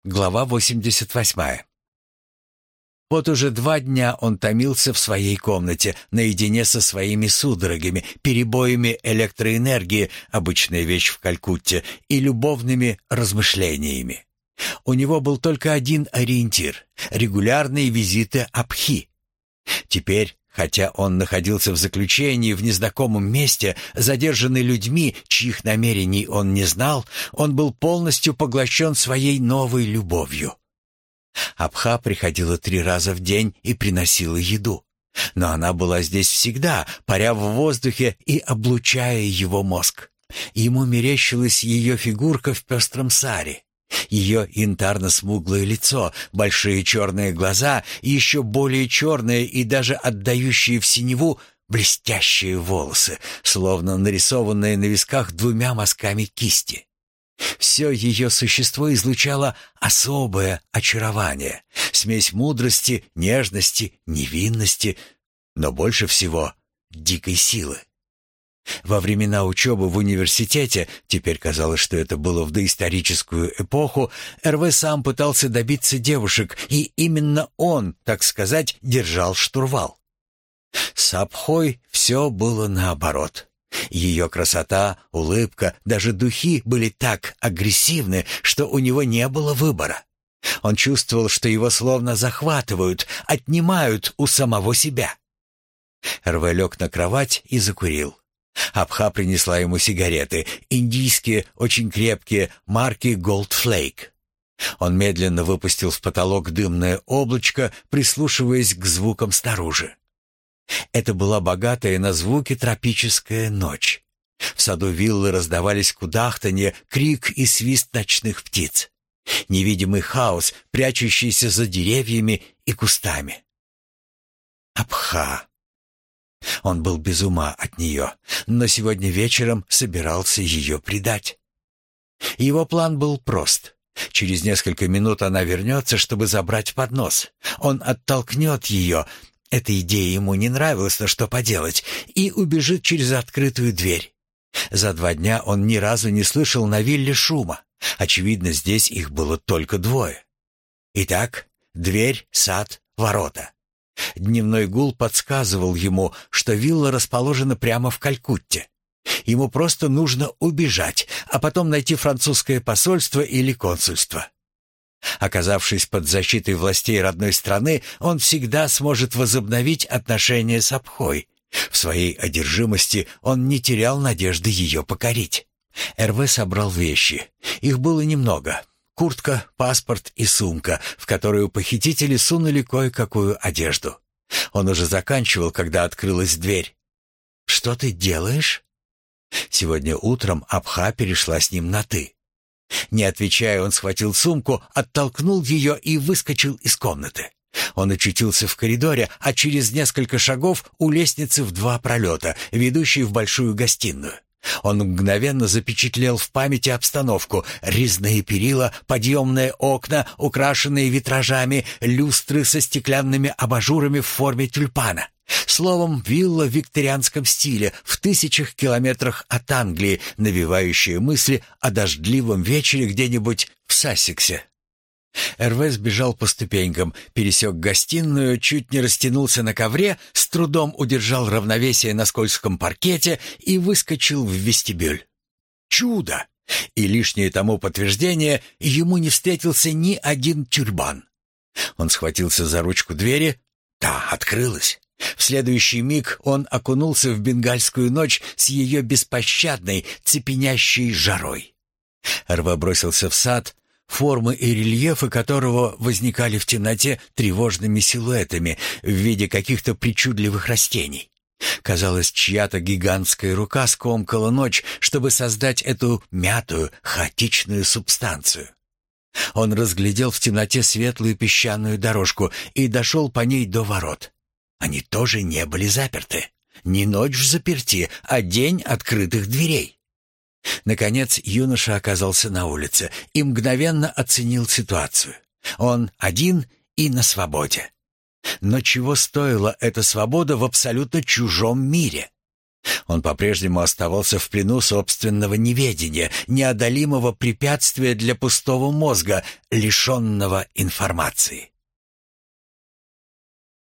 Глава 88. Вот уже 2 дня он томился в своей комнате, наедине со своими судорогами, перебоями электроэнергии, обычная вещь в Калькутте, и любовными размышлениями. У него был только один ориентир — регулярные визиты Абхи. Теперь, хотя он находился в заключении в незнакомом месте, задержанный людьми, чьих намерений он не знал, он был полностью поглощен своей новой любовью. Абха приходила 3 раза в день и приносила еду. Но она была здесь всегда, паря в воздухе и облучая его мозг. Ему мерещилась ее фигурка в пестром саре. Ее янтарно-смуглое лицо, большие черные глаза и еще более черные и даже отдающие в синеву блестящие волосы, словно нарисованные на висках 2 мазками кисти. Все ее существо излучало особое очарование, смесь мудрости, нежности, невинности, но больше всего дикой силы. Во времена учебы в университете, теперь казалось, что это было в доисторическую эпоху, Эрве сам пытался добиться девушек, и именно он, так сказать, держал штурвал. С Абхой все было наоборот. Ее красота, улыбка, даже духи были так агрессивны, что у него не было выбора. Он чувствовал, что его словно захватывают, отнимают у самого себя. Эрве лег на кровать и закурил. Абха принесла ему сигареты, индийские, очень крепкие, марки Gold Flake. Он медленно выпустил в потолок дымное облачко, прислушиваясь к звукам снаружи. Это была богатая на звуки тропическая ночь. В саду виллы раздавались кудахтанье, крик и свист ночных птиц. Невидимый хаос, прячущийся за деревьями и кустами. Абха. Он был без ума от нее, но сегодня вечером собирался ее предать. Его план был прост. Через несколько минут она вернется, чтобы забрать поднос. Он оттолкнет ее, эта идея ему не нравилась, но что поделать, и убежит через открытую дверь. За 2 дня он ни разу не слышал на вилле шума. Очевидно, здесь их было только 2. Итак, дверь, сад, ворота. Дневной гул подсказывал ему, что вилла расположена прямо в Калькутте. Ему просто нужно убежать, а потом найти французское посольство или консульство. Оказавшись под защитой властей родной страны, он всегда сможет возобновить отношения с Абхой. В своей одержимости он не терял надежды ее покорить. Эрве собрал вещи. Их было немного. Куртка, паспорт и сумка, в которую похитители сунули кое-какую одежду. Он уже заканчивал, когда открылась дверь. «Что ты делаешь?» Сегодня утром Абха перешла с ним на «ты». Не отвечая, он схватил сумку, оттолкнул ее и выскочил из комнаты. Он очутился в коридоре, а через несколько шагов у лестницы в 2 пролета, ведущей в большую гостиную. Он мгновенно запечатлел в памяти обстановку: резные перила, подъемные окна, украшенные витражами, люстры со стеклянными абажурами в форме тюльпана. Словом, вилла в викторианском стиле, в 1000 километрах от Англии, навевающая мысли о дождливом вечере где-нибудь в Сассексе. Эрве сбежал по ступенькам, пересек гостиную, чуть не растянулся на ковре, с трудом удержал равновесие на скользком паркете и выскочил в вестибюль. Чудо! И лишнее тому подтверждение: ему не встретился ни один тюрбан. Он схватился за ручку двери. Та открылась. В следующий миг он окунулся в бенгальскую ночь с ее беспощадной, цепенящей жарой. Эрве бросился в сад, формы и рельефы которого возникали в темноте тревожными силуэтами в виде каких-то причудливых растений. Казалось, чья-то гигантская рука скомкала ночь, чтобы создать эту мятую, хаотичную субстанцию. Он разглядел в темноте светлую песчаную дорожку и дошел по ней до ворот. Они тоже не были заперты. Не ночь взаперти, а день открытых дверей. Наконец юноша оказался на улице и мгновенно оценил ситуацию. Он один и на свободе. Но чего стоила эта свобода в абсолютно чужом мире? Он по-прежнему оставался в плену собственного неведения, неодолимого препятствия для пустого мозга, лишенного информации.